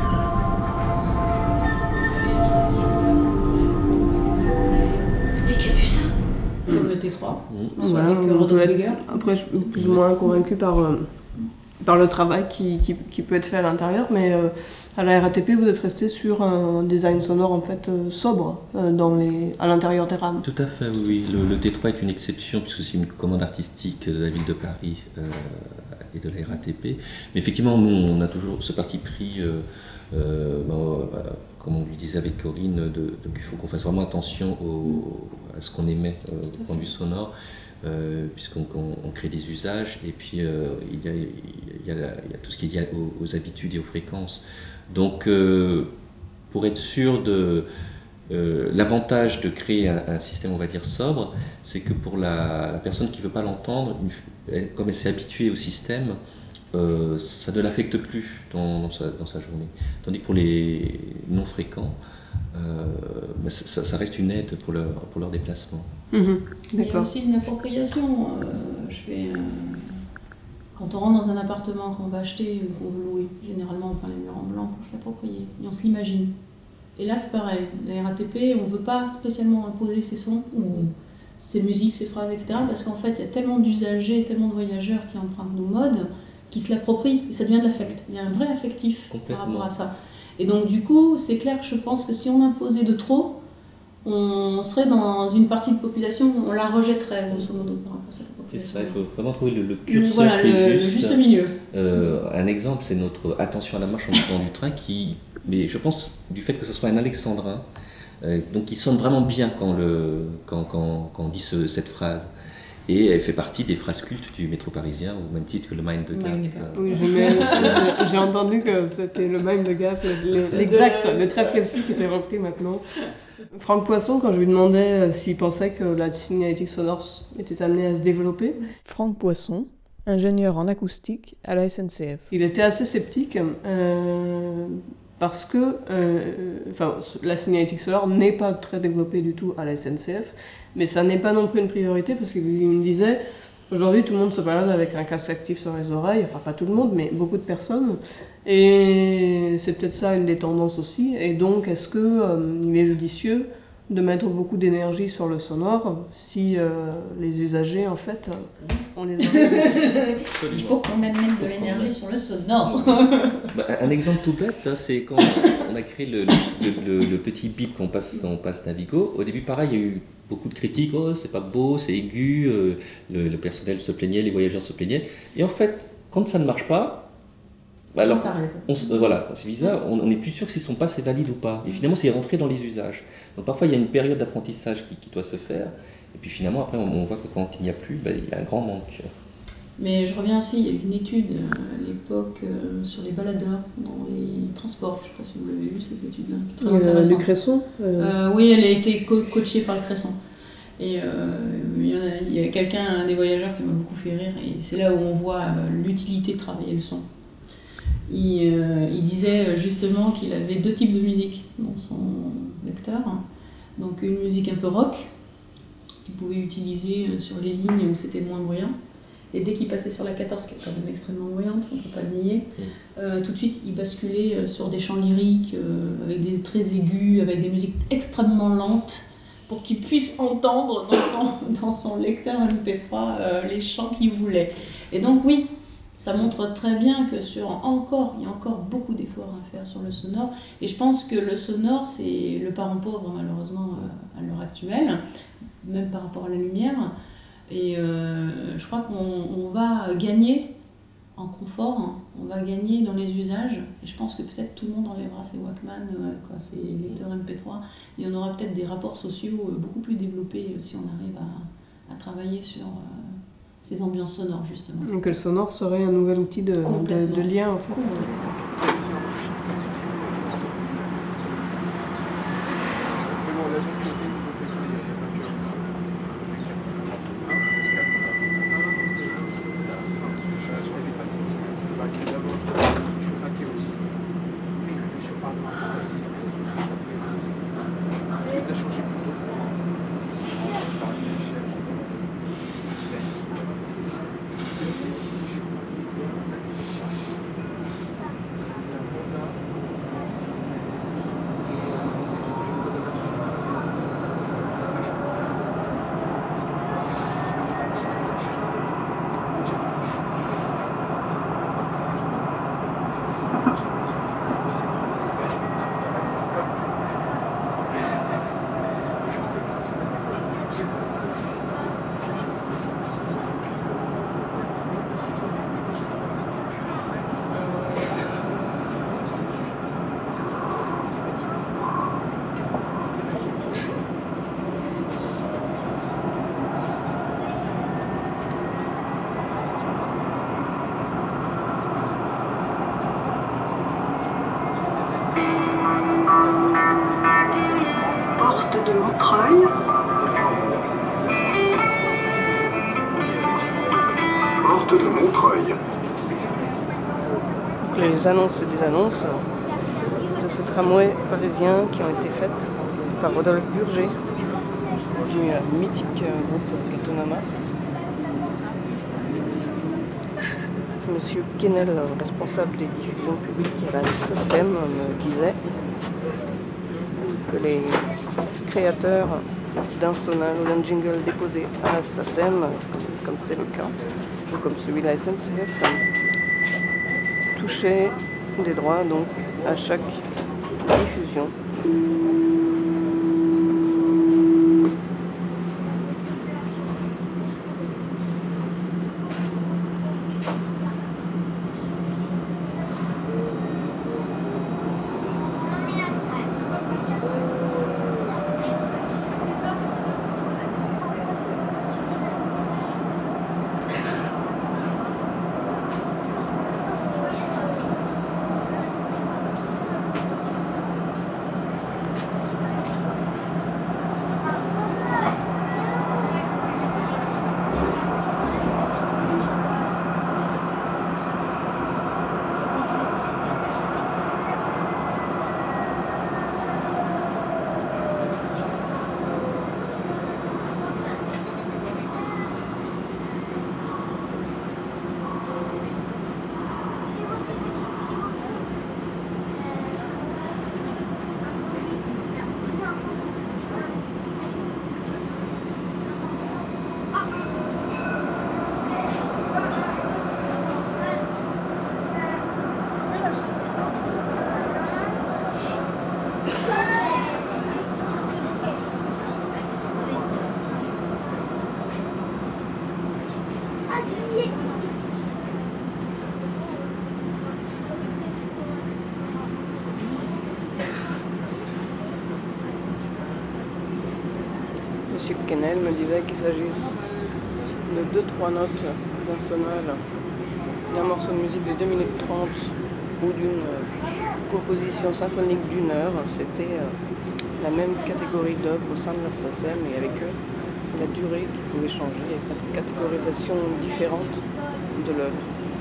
Les Capucins. Comme le T trois, Mmh. soit Voilà, avec on peut Rodolphe être- Beger. Après, je suis plus ou moins convaincue par, euh, par le travail qui, qui, qui peut être fait à l'intérieur, mais euh, à la R A T P, vous êtes resté sur un design sonore en fait euh, sobre euh, dans les, à l'intérieur des rames. Tout à fait, oui. oui. Le, le T trois est une exception puisque c'est une commande artistique de la ville de Paris euh, et de la R A T P. Mais effectivement, nous, on a toujours ce parti pris, euh, euh, bon, bah, comme on lui disait avec Corinne, de, de, qu'il faut qu'on fasse vraiment attention au, à ce qu'on émet euh, au point de vue sonore. Euh, puisqu'on on, on crée des usages et puis euh, il, y a, il, y a la, il y a tout ce qui est lié aux, aux habitudes et aux fréquences. Donc euh, pour être sûr de euh, l'avantage de créer un, un système on va dire sobre, c'est que pour la, la personne qui ne veut pas l'entendre, comme elle s'est habituée au système, euh, ça ne l'affecte plus dans, dans, sa, dans sa journée. Tandis que pour les non fréquents, Euh, bah, ça, ça reste une aide pour leur, pour leur déplacement. Mmh, Il y a aussi une appropriation. Euh, je fais, euh, quand on rentre dans un appartement qu'on va acheter ou qu'on veut louer, généralement on prend les murs en blanc pour se l'approprier et on se l'imagine. Et là c'est pareil, la R A T P, on ne veut pas spécialement imposer ses sons, ou ses musiques, ses phrases, et cetera. Parce qu'en fait il y a tellement d'usagers, tellement de voyageurs qui empruntent nos modes, qui se l'approprient et ça devient de l'affect. Il y a un vrai affectif par rapport à ça. Et donc du coup, c'est clair que je pense que si on imposait de trop, on serait dans une partie de population, on la rejetterait grosso modo par rapport à cette population. C'est ça, il faut vraiment trouver le, le curseur voilà, qui est le, juste. le juste milieu. Euh, un exemple, c'est notre attention à la marche en descendant du train, qui, mais je pense du fait que ce soit un alexandrin, euh, donc il sonne vraiment bien quand, le, quand, quand, quand on dit ce, cette phrase. Et elle fait partie des phrases cultes du métro parisien, au même titre que le Mind de Gap. Oui, j'ai, j'ai entendu que c'était le Mind de Gap, l'exact, le très précis qui était repris maintenant. Franck Poisson, quand je lui demandais s'il pensait que la signalétique sonore était amenée à se développer. Franck Poisson, ingénieur en acoustique à la S N C F. Il était assez sceptique euh, parce que euh, enfin, la signalétique sonore n'est pas très développée du tout à la S N C F. Mais ça n'est pas non plus une priorité parce qu'il me disait aujourd'hui tout le monde se balade avec un casque actif sur les oreilles, enfin pas tout le monde, mais beaucoup de personnes. Et c'est peut-être ça une des tendances aussi. Et donc est-ce qu'il euh, est judicieux de mettre beaucoup d'énergie sur le sonore si euh, les usagers en fait on les Il faut qu'on mette même de l'énergie sur le sonore. Bah, un exemple tout bête, hein, c'est quand on a créé le, le, le, le petit bip qu'on passe, on passe Navigo. Au début, pareil, il y a eu beaucoup de critiques. Oh, c'est pas beau, c'est aigu. Euh, le, le personnel se plaignait, les voyageurs se plaignaient. Et en fait, quand ça ne marche pas, bah alors, on, euh, voilà, c'est bizarre. On n'est plus sûr que si son pass est valide ou pas. Et finalement, c'est rentré dans les usages. Donc parfois, il y a une période d'apprentissage qui, qui doit se faire. Et puis finalement, après, on, on voit que quand il n'y a plus, bah, il y a un grand manque. Mais je reviens aussi, il y a eu une étude euh, à l'époque euh, sur les baladeurs dans les transports. Je ne sais pas si vous l'avez vu cette étude-là. Très euh, intéressante. Du Cresson euh... Euh, Oui, elle a été co- coachée par le Cresson. Et euh, il y, en a, il y a quelqu'un, un des voyageurs qui m'a beaucoup fait rire, et c'est là où on voit euh, l'utilité de travailler le son. Il, euh, il disait justement qu'il avait deux types de musique dans son lecteur. Donc une musique un peu rock, qu'il pouvait utiliser sur les lignes où c'était moins bruyant. Et dès qu'il passait sur la quatorze, qui est quand même extrêmement bruyante, on ne peut pas le nier, euh, tout de suite il basculait sur des chants lyriques, euh, avec des traits aigus, avec des musiques extrêmement lentes, pour qu'il puisse entendre dans son, dans son lecteur M P trois euh, les chants qu'il voulait. Et donc oui, ça montre très bien que sur encore, il y a encore beaucoup d'efforts à faire sur le sonore. Et je pense que le sonore, c'est le parent pauvre malheureusement à l'heure actuelle, même par rapport à la lumière. Et euh, je crois qu'on on va gagner en confort, hein. On va gagner dans les usages. Et je pense que peut-être tout le monde enlèvera ses Walkman, euh, quoi, ses lecteurs M P trois. Et on aura peut-être des rapports sociaux euh, beaucoup plus développés si on arrive à, à travailler sur euh, ces ambiances sonores, justement. Donc le sonore serait un nouvel outil de, de, de lien, en fait. de Montreuil. Porte de Montreuil. Les annonces et des annonces de ce tramway parisien qui ont été faites par Rodolphe Burger du mythique groupe Gatonama. Monsieur Kennel, responsable des diffusions publiques à la S A C E M, me disait que les créateurs d'un sonal ou d'un jingle déposé à la S A C E M, comme c'est le cas, ou comme celui de la S N C F, touchaient des droits donc à chaque diffusion. Monsieur Kennel me disait qu'il s'agisse de deux trois notes d'un sonal, d'un morceau de musique de deux minutes trente ou d'une composition symphonique d'une heure. C'était la même catégorie d'œuvres au sein de la S A C E M et avec eux la durée qui pouvait changer, il y avait pas de catégorisation différente de l'œuvre.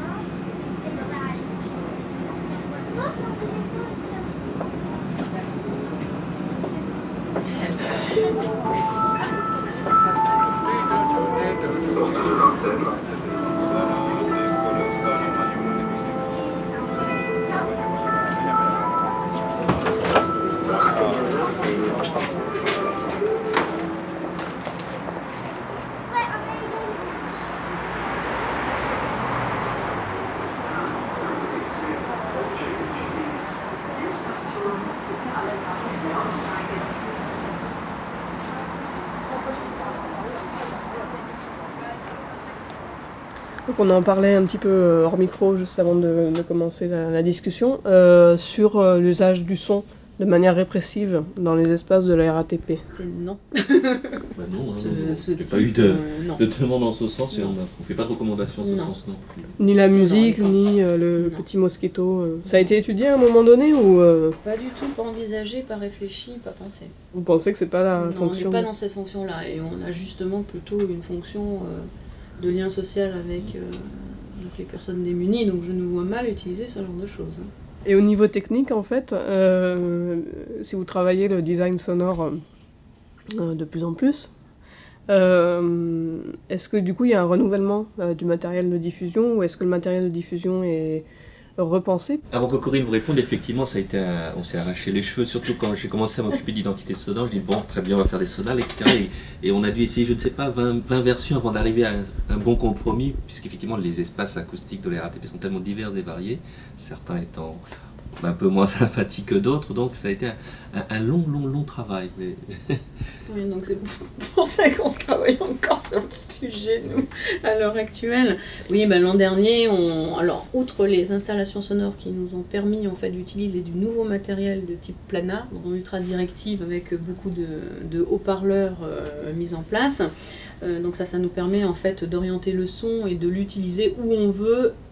Donc on en parlait un petit peu hors micro juste avant de, de commencer la, la discussion euh, sur euh, l'usage du son de manière répressive dans les espaces de la R A T P. C'est non. Bah non, ce, non, ce il n'y a pas eu de, euh, de demande dans ce sens et on ne fait pas de recommandations dans ce non. sens non plus. Ni la musique, non, ni euh, le non. petit mosquito. Euh. Ça a été étudié à un moment donné ou euh... Pas du tout, pas envisagé, pas réfléchi, pas pensé. Vous pensez que c'est pas la non, fonction? On n'est pas dans cette fonction-là et on a justement plutôt une fonction euh, de lien social avec, euh, avec les personnes démunies, donc je nous vois mal utiliser ce genre de choses. Et au niveau technique, en fait, euh, si vous travaillez le design sonore euh, de plus en plus, euh, est-ce que du coup il y a un renouvellement euh, du matériel de diffusion ou est-ce que le matériel de diffusion est repensé? Avant que Corinne vous réponde, effectivement, ça a été un... on s'est arraché les cheveux, surtout quand j'ai commencé à m'occuper d'identité sonore. Je dis bon, très bien, on va faire des sonales, et cetera. Et, et on a dû essayer, je ne sais pas, vingt, vingt versions avant d'arriver à un, un bon compromis, puisqu'effectivement les espaces acoustiques de la R A T P sont tellement divers et variés, certains étant un peu moins sympathiques que d'autres, donc ça a été un, un, un long, long, long travail. Mais... Oui, donc c'est pour ça qu'on travaille encore sur le sujet, nous, à l'heure actuelle. Oui, ben, l'an dernier, on... alors, outre les installations sonores qui nous ont permis en fait, d'utiliser du nouveau matériel de type planar, en ultra directive avec beaucoup de, de haut-parleurs euh, mis en place, euh, donc ça, ça nous permet en fait d'orienter le son et de l'utiliser où on veut,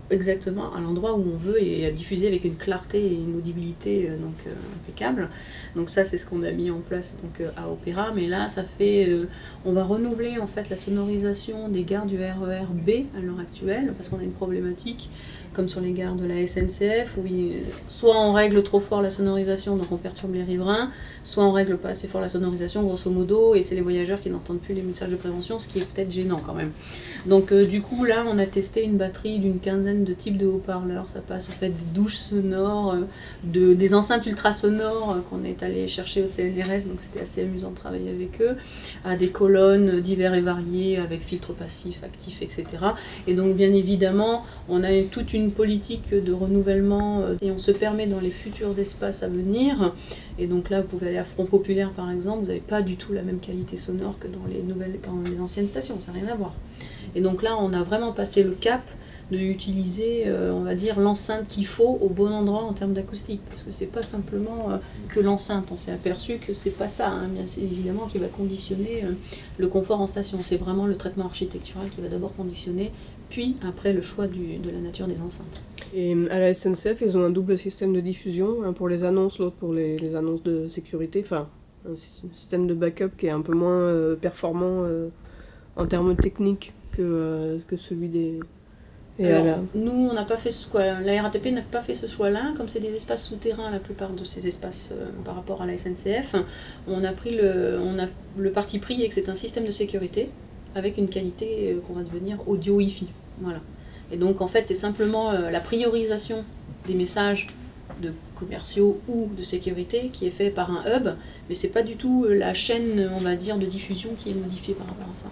exactement à l'endroit où on veut et à diffuser avec une clarté et une audibilité euh, donc, euh, impeccable. Donc ça c'est ce qu'on a mis en place donc, euh, à Opéra, mais là ça fait, euh, on va renouveler en fait la sonorisation des gares du R E R B à l'heure actuelle, parce qu'on a une problématique comme sur les gares de la S N C F, où il, soit on règle trop fort la sonorisation, donc on perturbe les riverains, soit on règle pas assez fort la sonorisation, grosso modo, et c'est les voyageurs qui n'entendent plus les messages de prévention, ce qui est peut-être gênant quand même. Donc euh, du coup là on a testé une batterie d'une quinzaine de types de haut-parleurs, ça passe en fait des douches sonores, euh, de, des enceintes ultrasonores euh, qu'on est allé chercher au C N R S, donc c'était assez amusant de travailler avec eux, à des colonnes divers et variées avec filtres passifs, actifs, et cetera. Et donc bien évidemment on a toute une politique de renouvellement euh, et on se permet dans les futurs espaces à venir, et donc là vous pouvez aller à Front Populaire par exemple, vous n'avez pas du tout la même qualité sonore que dans les, nouvelles, dans les anciennes stations, ça n'a rien à voir. Et donc là on a vraiment passé le cap de utiliser, euh, on va dire, l'enceinte qu'il faut au bon endroit en termes d'acoustique, parce que c'est pas simplement euh, que l'enceinte, on s'est aperçu que c'est pas ça, hein, bien c'est évidemment qui va conditionner euh, le confort en station, c'est vraiment le traitement architectural qui va d'abord conditionner, puis après le choix du, de la nature des enceintes. Et à la S N C F, ils ont un double système de diffusion, un pour les annonces, l'autre pour les, les annonces de sécurité, enfin un système de backup qui est un peu moins euh, performant euh, en termes techniques que, euh, que celui des... Et Alors, la... nous, on n'a pas fait ce choix. La R A T P n'a pas fait ce choix-là. Comme c'est des espaces souterrains, la plupart de ces espaces euh, par rapport à la S N C F, on a pris le, on a le parti pris et que c'est un système de sécurité avec une qualité euh, qu'on va devenir audio Wi-Fi. Voilà. Et donc, en fait, c'est simplement euh, la priorisation des messages de commerciaux ou de sécurité qui est fait par un hub, mais c'est pas du tout euh, la chaîne, on va dire, de diffusion qui est modifiée par rapport à ça.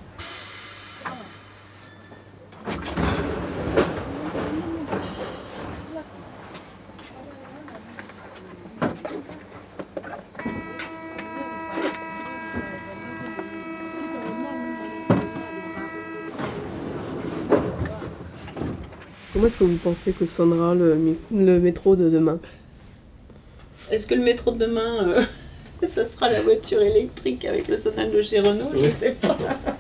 Comment est-ce que vous pensez que sonnera le, le métro de demain? Est-ce que le métro de demain, euh, ça sera la voiture électrique avec le sonal de chez Renault? Je ne sais pas.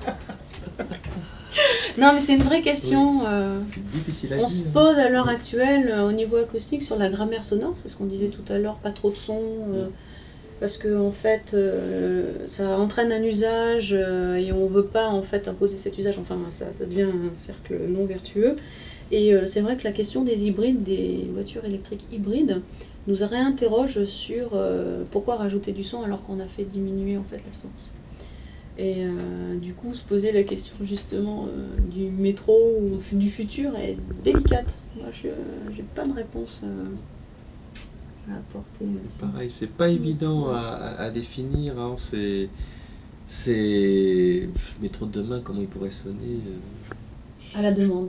Non, mais c'est une vraie question. Euh, difficile à on dire. se pose à l'heure actuelle, euh, au niveau acoustique, sur la grammaire sonore. C'est ce qu'on disait tout à l'heure, pas trop de son. Euh, parce que en fait, euh, ça entraîne un usage euh, et on ne veut pas en fait imposer cet usage. Enfin, ça, ça devient un cercle non vertueux. Et euh, c'est vrai que la question des hybrides, des voitures électriques hybrides, nous réinterroge sur euh, pourquoi rajouter du son alors qu'on a fait diminuer en fait la source. Et euh, du coup, se poser la question justement euh, du métro ou du futur est délicate. Moi, je n'ai pas de réponse euh, à apporter. Pareil, c'est pas évident à, à, à définir. Hein. C'est, c'est le métro de demain, comment il pourrait sonner euh... À la demande.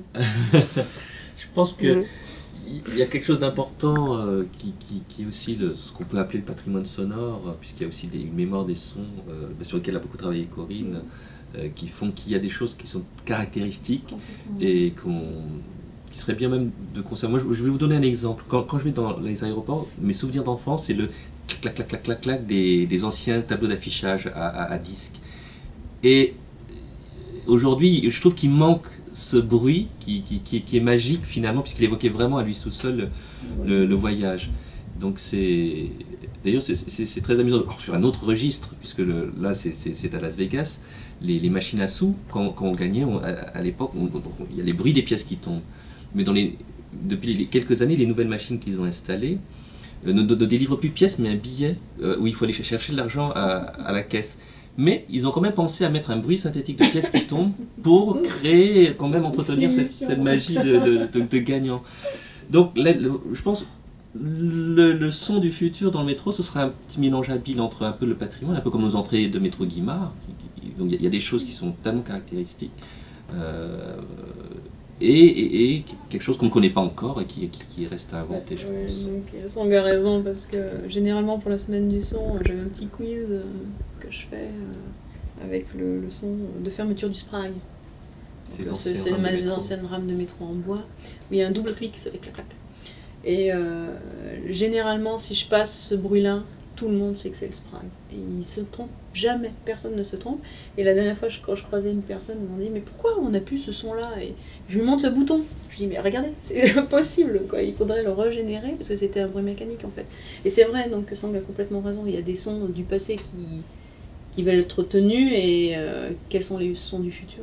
Je pense que Mmh. il y a quelque chose d'important euh, qui, qui, qui est aussi le, ce qu'on peut appeler le patrimoine sonore, euh, puisqu'il y a aussi des, une mémoire des sons euh, sur lesquels a beaucoup travaillé Corinne, euh, qui font qu'il y a des choses qui sont caractéristiques et qu'on, qui serait bien même de conserver. Moi, je, je vais vous donner un exemple. Quand, quand je vais dans les aéroports, mes souvenirs d'enfance, c'est le clac, clac, clac, clac, clac des, des anciens tableaux d'affichage à, à, à disque. Et aujourd'hui, je trouve qu'il manque ce bruit qui, qui, qui, qui est magique finalement, puisqu'il évoquait vraiment à lui tout seul le, le, le voyage. Donc c'est... D'ailleurs, c'est, c'est, c'est très amusant. Alors, sur un autre registre, puisque le, là c'est, c'est, c'est à Las Vegas, les, les machines à sous, quand, quand on gagnait, on, à, à l'époque, on, on, il y a les bruits des pièces qui tombent. Mais dans les, depuis les, quelques années, les nouvelles machines qu'ils ont installées euh, ne, ne, ne délivrent plus de pièces, mais un billet euh, où il faut aller chercher de l'argent à, à la caisse. Mais ils ont quand même pensé à mettre un bruit synthétique de pièces qui tombent pour créer, quand même entretenir cette, cette magie de, de, de, de gagnant. Donc là, le, je pense le, le son du futur dans le métro, ce sera un petit mélange habile entre un peu le patrimoine, un peu comme nos entrées de métro Guimard. Qui, qui, donc il y, y a des choses qui sont tellement caractéristiques. Euh, et, et, et quelque chose qu'on ne connaît pas encore et qui, qui, qui reste à inventer, je ouais, pense. Donc, Song a raison, parce que généralement pour la semaine du son, j'avais un petit quiz euh, que je fais euh, avec le, le son de fermeture du spray. Donc, c'est c'est les anciennes rames de métro en bois, où il y a un double clic, ça fait clac clac. Et euh, généralement, si je passe ce bruit-là tout le monde sait que c'est le Sprague. Et il se trompe jamais, personne ne se trompe. Et la dernière fois, quand je croisais une personne, ils m'ont dit « Mais pourquoi on n'a plus ce son-là » Et je lui montre le bouton. Je lui dis « Mais regardez, c'est impossible, quoi. Il faudrait le régénérer, parce que c'était un bruit mécanique, en fait. » Et c'est vrai, donc Sang a complètement raison. Il y a des sons du passé qui, qui veulent être tenus, et euh, quels sont les sons du futur?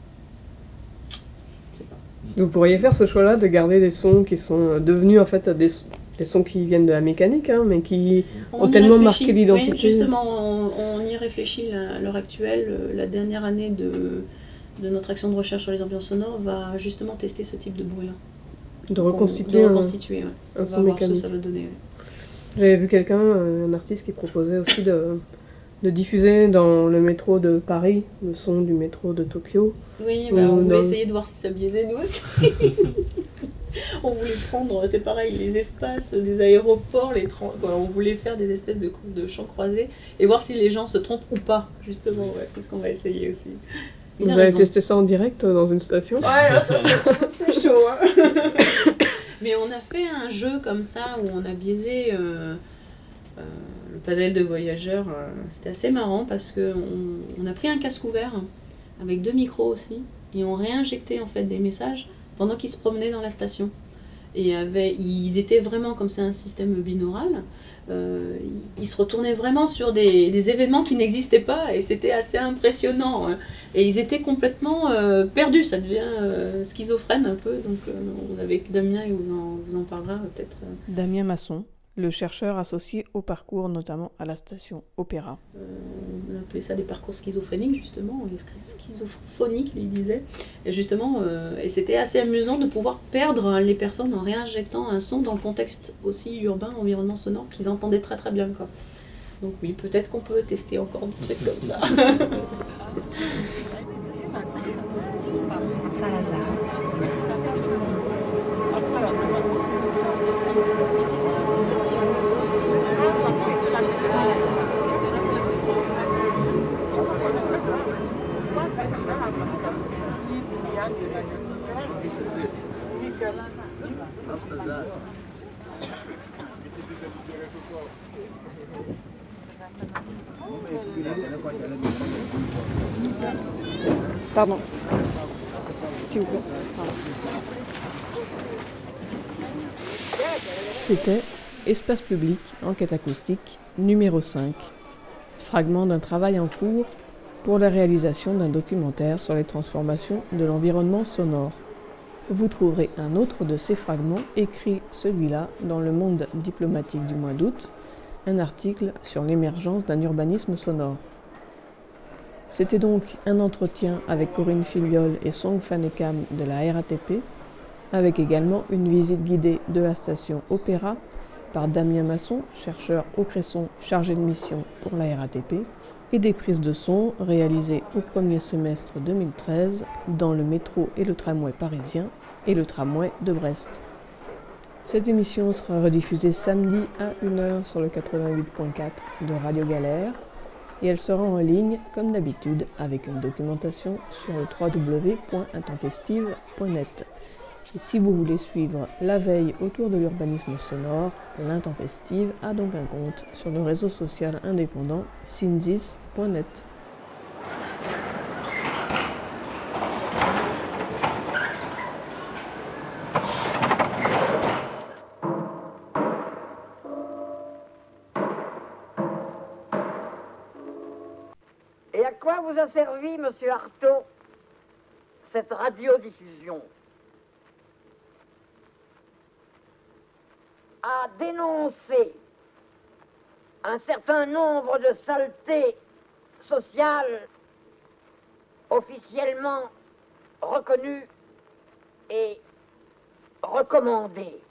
Je sais pas. Vous pourriez faire ce choix-là de garder des sons qui sont devenus, en fait, des des sons qui viennent de la mécanique, hein, mais qui on ont tellement marqué l'identité. Oui, justement, on, on y réfléchit là, à l'heure actuelle. La dernière année de, de notre action de recherche sur les ambiances sonores va justement tester ce type de bruit-là. De reconstituer, de reconstituer un, ouais. un son mécanique. Ce que ça va donner. Ouais. J'avais vu quelqu'un, un artiste, qui proposait aussi de, de diffuser dans le métro de Paris le son du métro de Tokyo. Oui, bah, on voulait dans... essayer de voir si ça biaisait nous aussi. On voulait prendre, c'est pareil, les espaces des aéroports, les tra... quoi, on voulait faire des espèces de, de champs croisés et voir si les gens se trompent ou pas, justement, ouais, c'est ce qu'on va essayer aussi. Il Vous avez raison. Testé ça en direct dans une station? Ouais, là, ça c'est plus chaud. Hein. Mais on a fait un jeu comme ça où on a biaisé euh, euh, le panel de voyageurs. Euh, c'était assez marrant parce qu'on on a pris un casque ouvert avec deux micros aussi et on réinjectait en fait des messages pendant qu'ils se promenaient dans la station. Et avait, ils étaient vraiment, comme c'est un système binaural, euh, ils se retournaient vraiment sur des, des événements qui n'existaient pas, et c'était assez impressionnant. Hein. Et ils étaient complètement euh, perdus, ça devient euh, schizophrène un peu. Donc euh, avec Damien, il vous en, vous en parlera peut-être. Damien Masson, le chercheur associé au parcours, notamment à la station Opéra. Euh, on appelait ça des parcours schizophréniques, justement, schizophoniques, il disait. Et justement, euh, et c'était assez amusant de pouvoir perdre les personnes en réinjectant un son dans le contexte aussi urbain, environnement sonore, qu'ils entendaient très très bien, quoi. Donc oui, peut-être qu'on peut tester encore des trucs comme ça. Pardon. S'il vous plaît. Pardon. C'était Espace public, enquête acoustique, numéro cinq. Fragment d'un travail en cours pour la réalisation d'un documentaire sur les transformations de l'environnement sonore. Vous trouverez un autre de ces fragments, écrit celui-là dans Le Monde diplomatique du mois d'août, un article sur l'émergence d'un urbanisme sonore. C'était donc un entretien avec Corinne Filiol et Song Fanekam de la R A T P, avec également une visite guidée de la station Opéra par Damien Masson, chercheur au Cresson chargé de mission pour la R A T P, et des prises de son réalisées au premier semestre deux mille treize dans le métro et le tramway parisien et le tramway de Brest. Cette émission sera rediffusée samedi à une heure sur le quatre-vingt-huit point quatre de Radio Galère et elle sera en ligne comme d'habitude avec une documentation sur le w w w point intempestive point net. Et si vous voulez suivre la veille autour de l'urbanisme sonore, l'Intempestive a donc un compte sur le réseau social indépendant synzis point net. Et à quoi vous a servi, monsieur Artaud, cette radiodiffusion? À dénoncer un certain nombre de saletés sociales officiellement reconnues et recommandées.